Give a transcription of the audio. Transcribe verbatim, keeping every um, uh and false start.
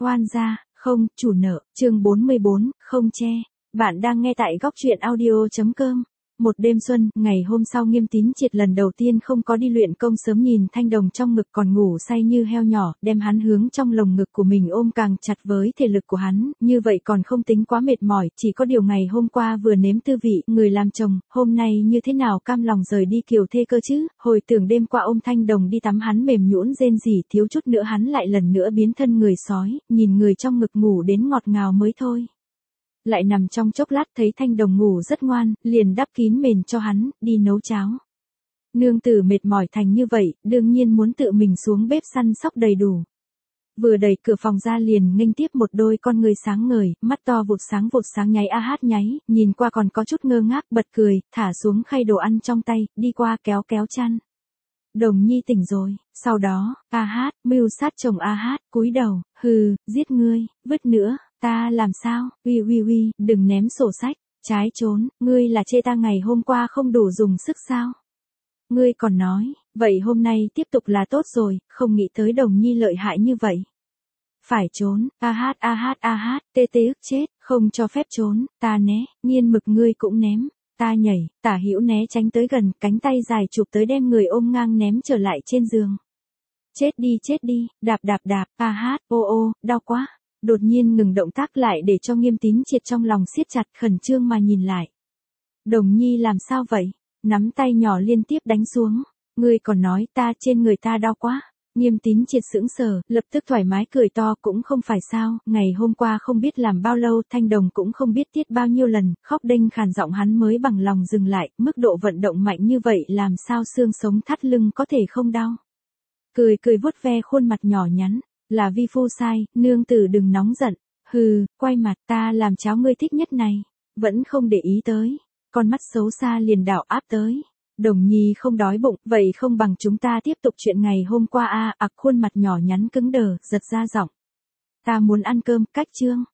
oan gia, không, chủ nợ, chương bốn mươi bốn, không che. Bạn đang nghe tại góc truyện audio chấm com. Một đêm xuân, ngày hôm sau Nghiêm Tín Triệt lần đầu tiên không có đi luyện công sớm nhìn Thanh Đồng trong ngực còn ngủ say như heo nhỏ, đem hắn hướng trong lồng ngực của mình ôm càng chặt với thể lực của hắn, như vậy còn không tính quá mệt mỏi, chỉ có điều ngày hôm qua vừa nếm tư vị, người làm chồng, hôm nay như thế nào cam lòng rời đi kiều thê cơ chứ, hồi tưởng đêm qua ôm Thanh Đồng đi tắm hắn mềm nhũn rên rỉ thiếu chút nữa hắn lại lần nữa biến thân người sói, nhìn người trong ngực ngủ đến ngọt ngào mới thôi. Lại nằm trong chốc lát thấy Thanh Đồng ngủ rất ngoan, liền đắp kín mền cho hắn, đi nấu cháo. Nương tử mệt mỏi thành như vậy, đương nhiên muốn tự mình xuống bếp săn sóc đầy đủ. Vừa đẩy cửa phòng ra liền nghênh tiếp một đôi con người sáng ngời, mắt to vụt sáng vụt sáng nháy a hát nháy, nhìn qua còn có chút ngơ ngác bật cười, thả xuống khay đồ ăn trong tay, đi qua kéo kéo chăn. Đồng Nhi tỉnh rồi, sau đó, a hát, mưu sát chồng a hát, cúi đầu, hừ, giết ngươi, vứt nữa. Ta làm sao, uy uy uy, đừng ném sổ sách, trái trốn, ngươi là chê ta ngày hôm qua không đủ dùng sức sao? Ngươi còn nói, vậy hôm nay tiếp tục là tốt rồi, không nghĩ tới Đồng Nhi lợi hại như vậy. Phải trốn, a hát a hát a hát, tê tê ức chết, không cho phép trốn, ta né, nhiên mực ngươi cũng ném, ta nhảy, tả hữu né tránh tới gần, cánh tay dài chụp tới đem người ôm ngang ném trở lại trên giường. Chết đi chết đi, đạp đạp đạp, a hát, ô ô, đau quá. Đột nhiên ngừng động tác lại để cho Nghiêm Tín Triệt trong lòng siết chặt khẩn trương mà nhìn lại. Đồng Nhi làm sao vậy? Nắm tay nhỏ liên tiếp đánh xuống. Ngươi còn nói ta trên người ta đau quá. Nghiêm Tín Triệt sững sờ, lập tức thoải mái cười to cũng không phải sao. Ngày hôm qua không biết làm bao lâu Thanh Đồng cũng không biết tiết bao nhiêu lần. Khóc đênh khàn giọng hắn mới bằng lòng dừng lại. Mức độ vận động mạnh như vậy làm sao xương sống thắt lưng có thể không đau. Cười cười vuốt ve khuôn mặt nhỏ nhắn. Là vi phu sai, nương tử đừng nóng giận. Hừ, quay mặt ta làm cháo ngươi thích nhất này. Vẫn không để ý tới. Con mắt xấu xa liền đảo áp tới. Đồng Nhi không đói bụng, vậy không bằng chúng ta tiếp tục chuyện ngày hôm qua a. À, ặc khuôn mặt nhỏ nhắn cứng đờ, giật ra giọng. Ta muốn ăn cơm, cách chương.